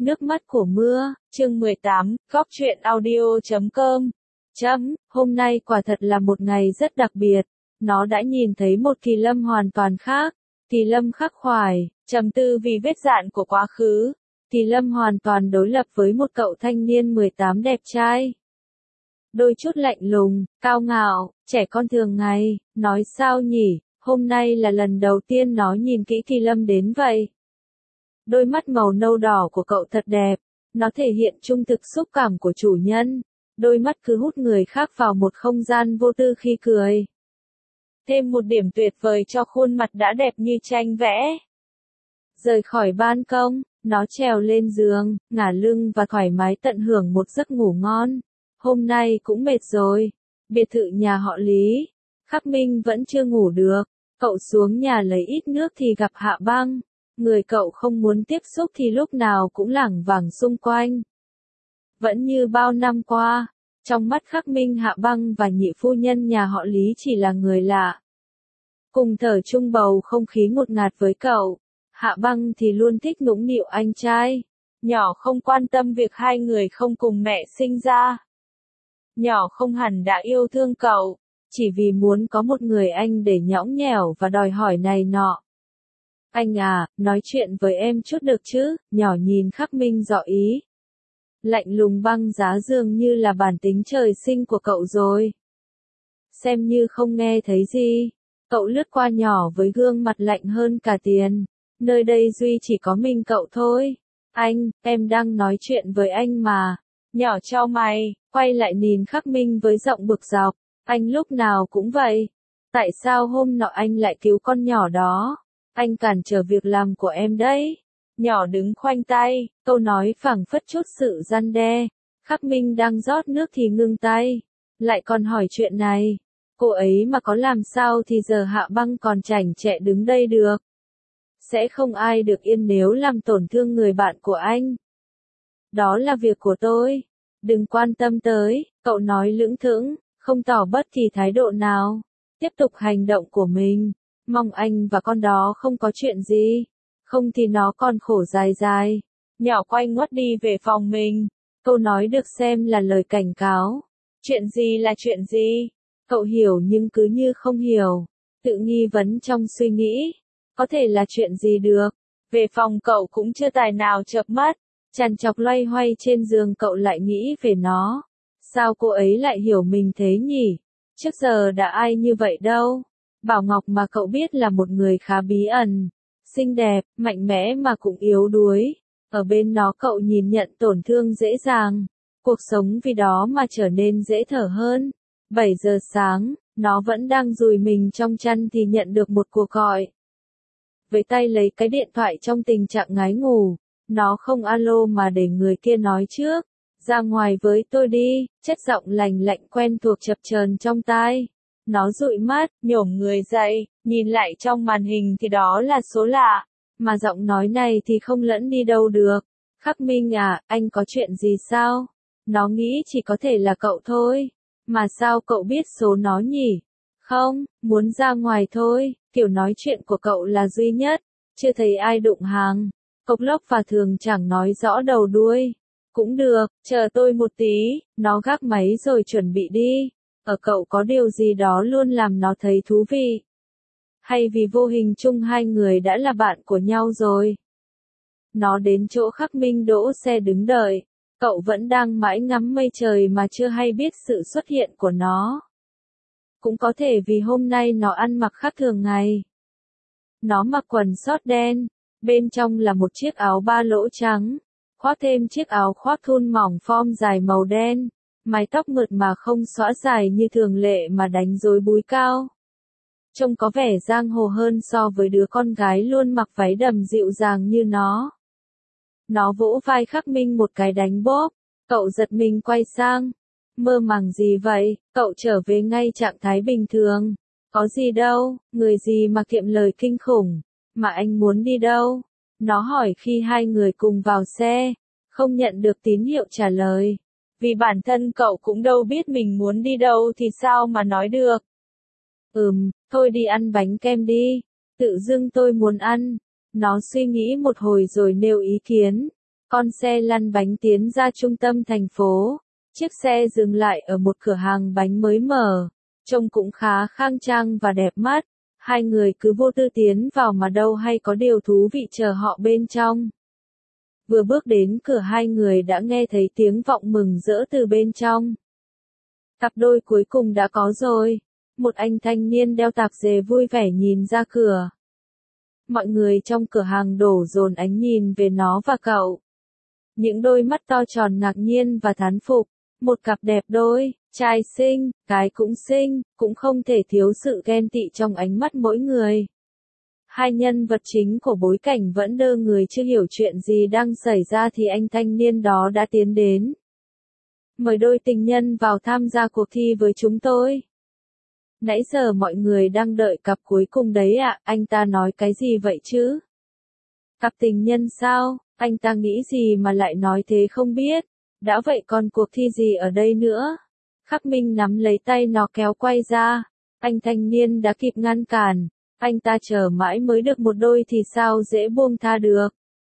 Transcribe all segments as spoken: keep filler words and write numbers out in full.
Nước mắt của mưa, chương mười tám, góc truyện audio chấm com. Chấm, hôm nay quả thật là một ngày rất đặc biệt. Nó đã nhìn thấy một Kỳ Lâm hoàn toàn khác. Kỳ Lâm khắc khoải, trầm tư vì vết dạn của quá khứ. Kỳ Lâm hoàn toàn đối lập với một cậu thanh niên mười tám đẹp trai. Đôi chút lạnh lùng, cao ngạo, trẻ con thường ngày, nói sao nhỉ, hôm nay là lần đầu tiên nó nhìn kỹ Kỳ Lâm đến vậy. Đôi mắt màu nâu đỏ của cậu thật đẹp, nó thể hiện trung thực xúc cảm của chủ nhân. Đôi mắt cứ hút người khác vào một không gian vô tư khi cười. Thêm một điểm tuyệt vời cho khuôn mặt đã đẹp như tranh vẽ. Rời khỏi ban công, nó trèo lên giường, ngả lưng và thoải mái tận hưởng một giấc ngủ ngon. Hôm nay cũng mệt rồi. Biệt thự nhà họ Lý. Khắc Minh vẫn chưa ngủ được. Cậu xuống nhà lấy ít nước thì gặp Hạ Băng. Người cậu không muốn tiếp xúc thì lúc nào cũng lảng vảng xung quanh. Vẫn như bao năm qua, trong mắt Khắc Minh Hạ Băng và nhị phu nhân nhà họ Lý chỉ là người lạ. Cùng thở chung bầu không khí ngột ngạt với cậu, Hạ Băng thì luôn thích nũng nịu anh trai. Nhỏ không quan tâm việc hai người không cùng mẹ sinh ra. Nhỏ không hẳn đã yêu thương cậu, chỉ vì muốn có một người anh để nhõng nhẽo và đòi hỏi này nọ. Anh à, nói chuyện với em chút được chứ, nhỏ nhìn Khắc Minh dọ ý. Lạnh lùng băng giá dường như là bản tính trời sinh của cậu rồi. Xem như không nghe thấy gì, cậu lướt qua nhỏ với gương mặt lạnh hơn cả tiền. Nơi đây duy chỉ có mình cậu thôi. Anh, em đang nói chuyện với anh mà. Nhỏ chau mày, quay lại nhìn Khắc Minh với giọng bực dọc. Anh lúc nào cũng vậy. Tại sao hôm nọ anh lại cứu con nhỏ đó? Anh cản trở việc làm của em đấy. Nhỏ đứng khoanh tay, câu nói phảng phất chút sự răn đe. Khắc Minh đang rót nước thì ngưng tay. Lại còn hỏi chuyện này. Cô ấy mà có làm sao thì giờ Hạ Băng còn chảnh chẹ đứng đây được. Sẽ không ai được yên nếu làm tổn thương người bạn của anh. Đó là việc của tôi. Đừng quan tâm tới, cậu nói lững thững, không tỏ bất kỳ thái độ nào. Tiếp tục hành động của mình. Mong anh và con đó không có chuyện gì. Không thì nó còn khổ dài dài. Nhỏ quay ngoắt đi về phòng mình. Câu nói được xem là lời cảnh cáo. Chuyện gì là chuyện gì? Cậu hiểu nhưng cứ như không hiểu. Tự nghi vấn trong suy nghĩ. Có thể là chuyện gì được. Về phòng cậu cũng chưa tài nào chợp mắt. Trằn trọc loay hoay trên giường cậu lại nghĩ về nó. Sao cô ấy lại hiểu mình thế nhỉ? Trước giờ đã ai như vậy đâu. Bảo Ngọc mà cậu biết là một người khá bí ẩn. Xinh đẹp, mạnh mẽ mà cũng yếu đuối. Ở bên nó cậu nhìn nhận tổn thương dễ dàng. Cuộc sống vì đó mà trở nên dễ thở hơn. bảy giờ sáng, nó vẫn đang dùi mình trong chăn thì nhận được một cuộc gọi. Với tay lấy cái điện thoại trong tình trạng ngái ngủ. Nó không alo mà để người kia nói trước. Ra ngoài với tôi đi, chất giọng lành lạnh quen thuộc chập chờn trong tai. Nó dụi mắt, nhổm người dậy, nhìn lại trong màn hình thì đó là số lạ. Mà giọng nói này thì không lẫn đi đâu được. Khắc Minh à, anh có chuyện gì sao? Nó nghĩ chỉ có thể là cậu thôi. Mà sao cậu biết số nó nhỉ? Không, muốn ra ngoài thôi, kiểu nói chuyện của cậu là duy nhất. Chưa thấy ai đụng hàng. Cộc lốc và thường chẳng nói rõ đầu đuôi. Cũng được, chờ tôi một tí, nó gác máy rồi chuẩn bị đi. Ở cậu có điều gì đó luôn làm nó thấy thú vị. Hay vì vô hình chung hai người đã là bạn của nhau rồi. Nó đến chỗ Khắc Minh đỗ xe đứng đợi. Cậu vẫn đang mãi ngắm mây trời mà chưa hay biết sự xuất hiện của nó. Cũng có thể vì hôm nay nó ăn mặc khác thường ngày. Nó mặc quần sót đen. Bên trong là một chiếc áo ba lỗ trắng, khoác thêm chiếc áo khoác thun mỏng form dài màu đen, mái tóc mượt mà không xõa dài như thường lệ mà đánh rối búi cao. Trông có vẻ giang hồ hơn so với đứa con gái luôn mặc váy đầm dịu dàng như nó. Nó vỗ vai Khắc Minh một cái đánh bóp, cậu giật mình quay sang. Mơ màng gì vậy, cậu trở về ngay trạng thái bình thường. Có gì đâu, người gì mà kiệm lời kinh khủng. Mà anh muốn đi đâu? Nó hỏi khi hai người cùng vào xe, không nhận được tín hiệu trả lời. Vì bản thân cậu cũng đâu biết mình muốn đi đâu thì sao mà nói được. Ừm, thôi đi ăn bánh kem đi. Tự dưng tôi muốn ăn. Nó suy nghĩ một hồi rồi nêu ý kiến. Con xe lăn bánh tiến ra trung tâm thành phố. Chiếc xe dừng lại ở một cửa hàng bánh mới mở. Trông cũng khá khang trang và đẹp mắt. Hai người cứ vô tư tiến vào mà đâu hay có điều thú vị chờ họ bên trong. Vừa bước đến cửa hai người đã nghe thấy tiếng vọng mừng rỡ từ bên trong. Cặp đôi cuối cùng đã có rồi. Một anh thanh niên đeo tạp dề vui vẻ nhìn ra cửa. Mọi người trong cửa hàng đổ dồn ánh nhìn về nó và cậu. Những đôi mắt to tròn ngạc nhiên và thán phục. Một cặp đẹp đôi, trai xinh, gái cũng xinh, cũng không thể thiếu sự ghen tị trong ánh mắt mỗi người. Hai nhân vật chính của bối cảnh vẫn đơ người chưa hiểu chuyện gì đang xảy ra thì anh thanh niên đó đã tiến đến. Mời đôi tình nhân vào tham gia cuộc thi với chúng tôi. Nãy giờ mọi người đang đợi cặp cuối cùng đấy ạ, à, anh ta nói cái gì vậy chứ? Cặp tình nhân sao, anh ta nghĩ gì mà lại nói thế không biết? Đã vậy còn cuộc thi gì ở đây nữa? Khắc Minh nắm lấy tay nó kéo quay ra. Anh thanh niên đã kịp ngăn cản. Anh ta chờ mãi mới được một đôi thì sao dễ buông tha được.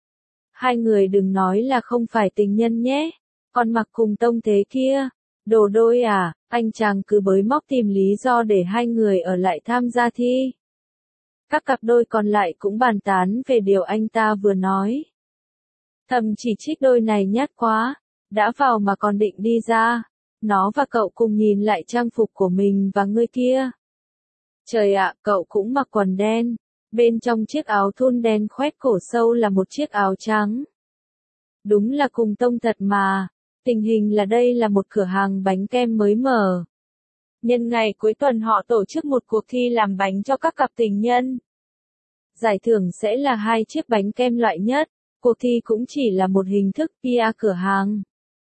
Hai người đừng nói là không phải tình nhân nhé. Còn mặc cùng tông thế kia. Đồ đôi à, anh chàng cứ bới móc tìm lý do để hai người ở lại tham gia thi. Các cặp đôi còn lại cũng bàn tán về điều anh ta vừa nói. Thầm chỉ trích đôi này nhát quá. Đã vào mà còn định đi ra. Nó và cậu cùng nhìn lại trang phục của mình và người kia. Trời ạ, cậu cũng mặc quần đen. Bên trong chiếc áo thun đen khoét cổ sâu là một chiếc áo trắng. Đúng là cùng tông thật mà. Tình hình là đây là một cửa hàng bánh kem mới mở. Nhân ngày cuối tuần họ tổ chức một cuộc thi làm bánh cho các cặp tình nhân. Giải thưởng sẽ là hai chiếc bánh kem loại nhất. Cuộc thi cũng chỉ là một hình thức pê e cửa hàng.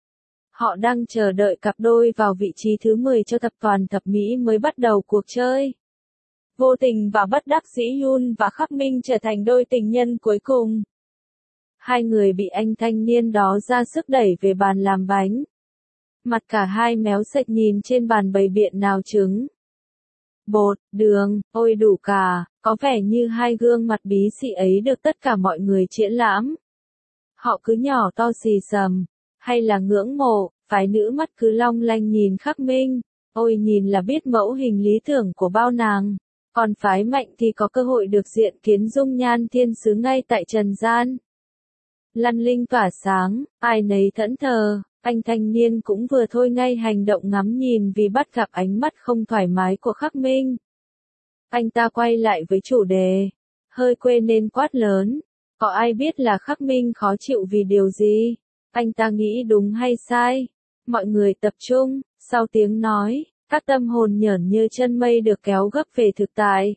Họ đang chờ đợi cặp đôi vào vị trí thứ mười cho tập đoàn thập mỹ mới bắt đầu cuộc chơi. Vô tình và bất đắc dĩ Yoon và Khắc Minh trở thành đôi tình nhân cuối cùng. Hai người bị anh thanh niên đó ra sức đẩy về bàn làm bánh. Mặt cả hai méo sệch nhìn trên bàn bày biện nào trứng, bột, đường, ôi đủ cả, có vẻ như hai gương mặt bí xị ấy được tất cả mọi người triển lãm. Họ cứ nhỏ to xì xầm, hay là ngưỡng mộ, phái nữ mắt cứ long lanh nhìn Khắc Minh, ôi nhìn là biết mẫu hình lý tưởng của bao nàng. Còn phái mạnh thì có cơ hội được diện kiến dung nhan thiên sứ ngay tại trần gian. Lăn linh tỏa sáng, ai nấy thẫn thờ, anh thanh niên cũng vừa thôi ngay hành động ngắm nhìn vì bắt gặp ánh mắt không thoải mái của Khắc Minh. Anh ta quay lại với chủ đề, hơi quên nên quát lớn, có ai biết là Khắc Minh khó chịu vì điều gì? Anh ta nghĩ đúng hay sai? Mọi người tập trung, sau tiếng nói, các tâm hồn nhởn như chân mây được kéo gấp về thực tại.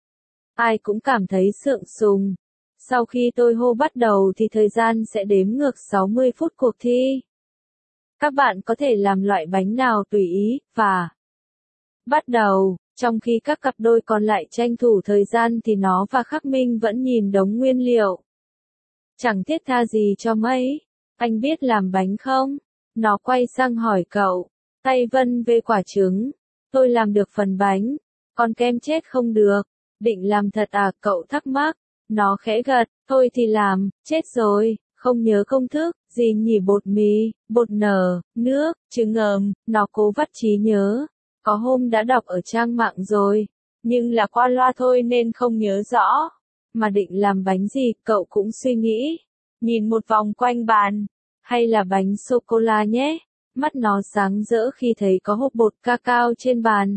Ai cũng cảm thấy sượng sùng. Sau khi tôi hô bắt đầu thì thời gian sẽ đếm ngược sáu mươi phút cuộc thi. Các bạn có thể làm loại bánh nào tùy ý, và bắt đầu, trong khi các cặp đôi còn lại tranh thủ thời gian thì nó và Khắc Minh vẫn nhìn đống nguyên liệu. Chẳng thiết tha gì cho mấy. Anh biết làm bánh không? Nó quay sang hỏi cậu. Tay vân về quả trứng. Tôi làm được phần bánh. Còn kem chết không được. Định làm thật à? Cậu thắc mắc. Nó khẽ gật. Thôi thì làm. Chết rồi. Không nhớ công thức. Gì nhỉ? Bột mì, bột nở, nước, trứng ầm. Nó cố vắt trí nhớ. Có hôm đã đọc ở trang mạng rồi. Nhưng là qua loa thôi nên không nhớ rõ. Mà định làm bánh gì? Cậu cũng suy nghĩ. Nhìn một vòng quanh bàn. Hay là bánh sô-cô-la nhé? Mắt nó sáng rỡ khi thấy có hộp bột cacao trên bàn.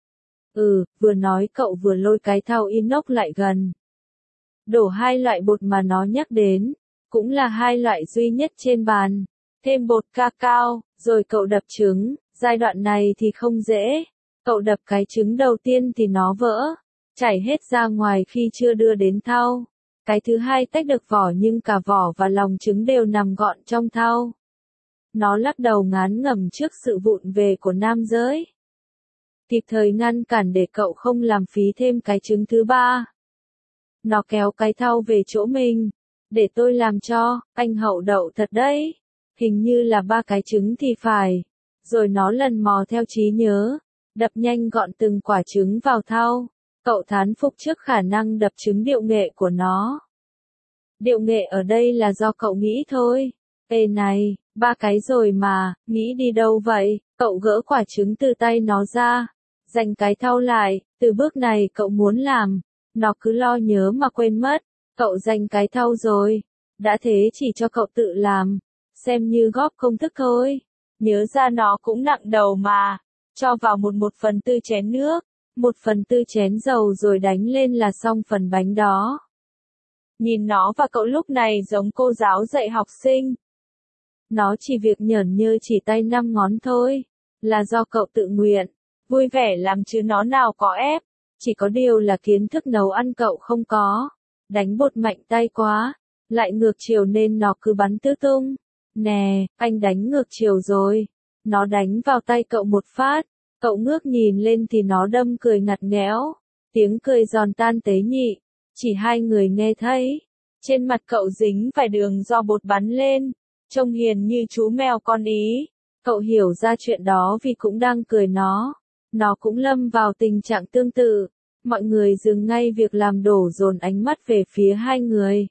Ừ, vừa nói cậu vừa lôi cái thau inox lại gần. Đổ hai loại bột mà nó nhắc đến. Cũng là hai loại duy nhất trên bàn. Thêm bột cacao, rồi cậu đập trứng. Giai đoạn này thì không dễ. Cậu đập cái trứng đầu tiên thì nó vỡ. Chảy hết ra ngoài khi chưa đưa đến thau. Cái thứ hai tách được vỏ nhưng cả vỏ và lòng trứng đều nằm gọn trong thau. Nó lắc đầu ngán ngẩm trước sự vụng về của nam giới. Kịp thời ngăn cản để cậu không làm phí thêm cái trứng thứ ba. Nó kéo cái thau về chỗ mình. Để tôi làm cho, anh hậu đậu thật đấy. Hình như là ba cái trứng thì phải. Rồi nó lần mò theo trí nhớ. Đập nhanh gọn từng quả trứng vào thau. Cậu thán phục trước khả năng đập trứng điệu nghệ của nó. Điệu nghệ ở đây là do cậu nghĩ thôi. Ê này, ba cái rồi mà, nghĩ đi đâu vậy? Cậu gỡ quả trứng từ tay nó ra, dành cái thau lại, từ bước này cậu muốn làm, nó cứ lo nhớ mà quên mất, cậu dành cái thau rồi, đã thế chỉ cho cậu tự làm, xem như góp công thức thôi, nhớ ra nó cũng nặng đầu mà, cho vào một một phần tư chén nước, một phần tư chén dầu rồi đánh lên là xong phần bánh đó. Nhìn nó và cậu lúc này giống cô giáo dạy học sinh. Nó chỉ việc nhởn nhơ chỉ tay năm ngón thôi, là do cậu tự nguyện, vui vẻ làm chứ nó nào có ép, chỉ có điều là kiến thức nấu ăn cậu không có, đánh bột mạnh tay quá, lại ngược chiều nên nó cứ bắn tứ tung. Nè, anh đánh ngược chiều rồi, nó đánh vào tay cậu một phát, cậu ngước nhìn lên thì nó đâm cười ngặt nghẽo, tiếng cười giòn tan tế nhị, chỉ hai người nghe thấy, trên mặt cậu dính vài đường do bột bắn lên. Trông hiền như chú mèo con Ý, cậu hiểu ra chuyện đó vì cũng đang cười nó, nó cũng lâm vào tình trạng tương tự, mọi người dừng ngay việc làm đổ dồn ánh mắt về phía hai người.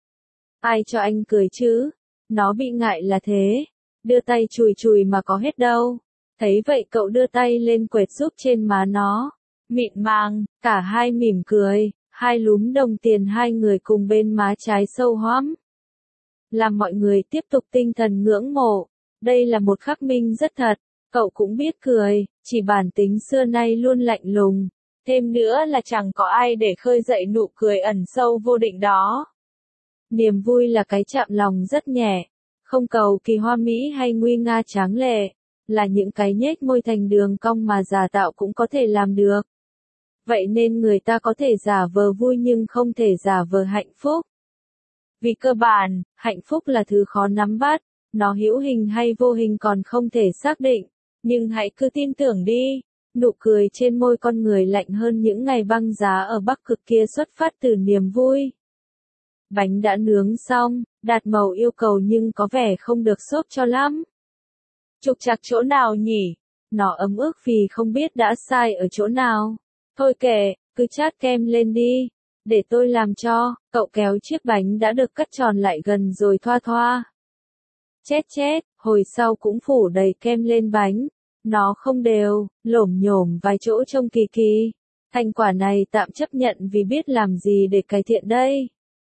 Ai cho anh cười chứ? Nó bị ngại là thế, đưa tay chùi chùi mà có hết đâu, thấy vậy cậu đưa tay lên quệt giúp trên má nó, mịn màng, cả hai mỉm cười, hai lúm đồng tiền hai người cùng bên má trái sâu hoắm. Làm mọi người tiếp tục tinh thần ngưỡng mộ, đây là một khắc minh rất thật, cậu cũng biết cười, chỉ bản tính xưa nay luôn lạnh lùng, thêm nữa là chẳng có ai để khơi dậy nụ cười ẩn sâu vô định đó. Niềm vui là cái chạm lòng rất nhẹ, không cầu kỳ hoa mỹ hay nguy nga tráng lệ, là những cái nhếch môi thành đường cong mà giả tạo cũng có thể làm được. Vậy nên người ta có thể giả vờ vui nhưng không thể giả vờ hạnh phúc. Vì cơ bản, hạnh phúc là thứ khó nắm bắt, nó hữu hình hay vô hình còn không thể xác định, nhưng hãy cứ tin tưởng đi, nụ cười trên môi con người lạnh hơn những ngày băng giá ở Bắc Cực kia xuất phát từ niềm vui. Bánh đã nướng xong, đạt màu yêu cầu nhưng có vẻ không được xốp cho lắm. Trục trặc chỗ nào nhỉ? Nó ấm ức vì không biết đã sai ở chỗ nào. Thôi kệ, cứ chát kem lên đi. Để tôi làm cho, cậu kéo chiếc bánh đã được cắt tròn lại gần rồi thoa thoa. Chết chết, hồi sau cũng phủ đầy kem lên bánh. Nó không đều, lổm nhổm vài chỗ trông kỳ kỳ. Thành quả này tạm chấp nhận vì biết làm gì để cải thiện đây.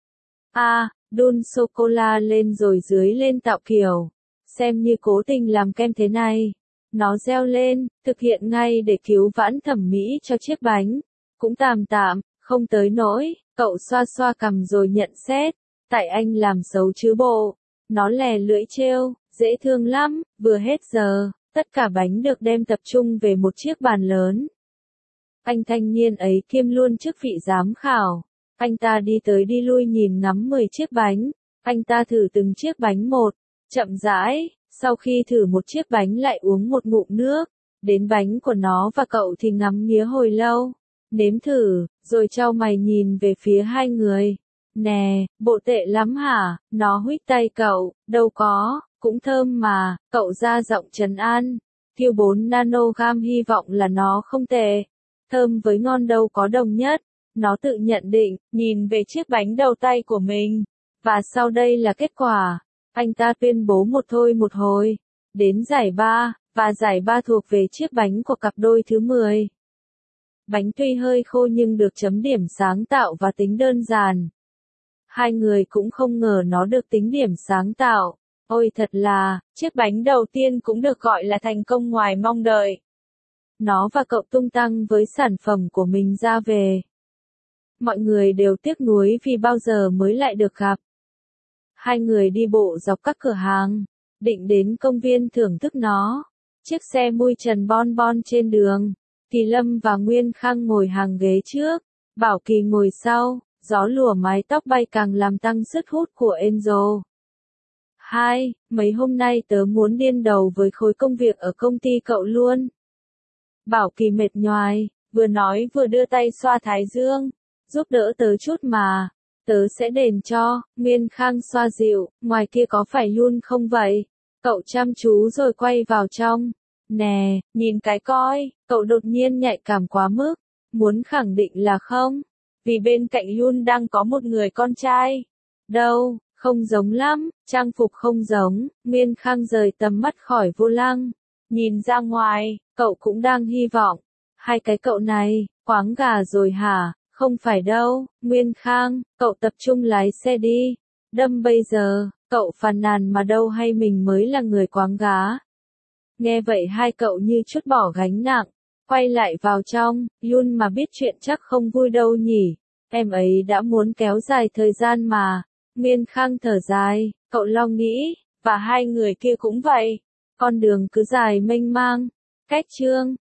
À, đun sô-cô-la lên rồi dưới lên tạo kiểu. Xem như cố tình làm kem thế này. Nó reo lên, thực hiện ngay để cứu vãn thẩm mỹ cho chiếc bánh. Cũng tạm tạm. Không tới nỗi, cậu xoa xoa cằm rồi nhận xét, tại anh làm xấu chứ bộ. Nó lè lưỡi trêu, dễ thương lắm, vừa hết giờ, tất cả bánh được đem tập trung về một chiếc bàn lớn. Anh thanh niên ấy kiêm luôn chức vị giám khảo. Anh ta đi tới đi lui nhìn ngắm mười chiếc bánh. Anh ta thử từng chiếc bánh một, chậm rãi, sau khi thử một chiếc bánh lại uống một ngụm nước. Đến bánh của nó và cậu thì ngắm nghía hồi lâu. Nếm thử, rồi trao mày nhìn về phía hai người. Nè, bộ tệ lắm hả? Nó huých tay cậu, đâu có, cũng thơm mà, cậu ra giọng trấn an. Q bốn nanogam hy vọng là nó không tệ. Thơm với ngon đâu có đồng nhất. Nó tự nhận định, nhìn về chiếc bánh đầu tay của mình. Và sau đây là kết quả. Anh ta tuyên bố một thôi một hồi. Đến giải ba, và giải ba thuộc về chiếc bánh của cặp đôi thứ mười. Bánh tuy hơi khô nhưng được chấm điểm sáng tạo và tính đơn giản. Hai người cũng không ngờ nó được tính điểm sáng tạo. Ôi thật là, chiếc bánh đầu tiên cũng được gọi là thành công ngoài mong đợi. Nó và cậu tung tăng với sản phẩm của mình ra về. Mọi người đều tiếc nuối vì bao giờ mới lại được gặp. Hai người đi bộ dọc các cửa hàng, định đến công viên thưởng thức nó. Chiếc xe mui trần bon bon trên đường. Kỳ Lâm và Nguyên Khang ngồi hàng ghế trước, Bảo Kỳ ngồi sau, gió lùa mái tóc bay càng làm tăng sức hút của Enzo. Hai, mấy hôm nay tớ muốn điên đầu với khối công việc ở công ty cậu luôn. Bảo Kỳ mệt nhoài, vừa nói vừa đưa tay xoa thái dương, giúp đỡ tớ chút mà, tớ sẽ đền cho. Nguyên Khang xoa dịu, ngoài kia có phải luôn không vậy? Cậu chăm chú rồi quay vào trong. Nè, nhìn cái coi, cậu đột nhiên nhạy cảm quá mức, muốn khẳng định là không, vì bên cạnh Yun đang có một người con trai. Đâu, Không giống lắm, trang phục không giống, Miên Khang rời tầm mắt khỏi vô lăng. Nhìn ra ngoài, cậu cũng đang hy vọng. Hai cái cậu này, quáng gà rồi hả? Không phải đâu, Miên Khang, cậu tập trung lái xe đi. Đâm bây giờ, cậu phàn nàn mà đâu hay mình mới là người quáng gá. Nghe vậy hai cậu như trút bỏ gánh nặng, quay lại vào trong, Yun mà biết chuyện chắc không vui đâu nhỉ. Em ấy đã muốn kéo dài thời gian mà. Miên Khang thở dài, cậu lo nghĩ, và hai người kia cũng vậy. Con đường cứ dài mênh mang. Cách chương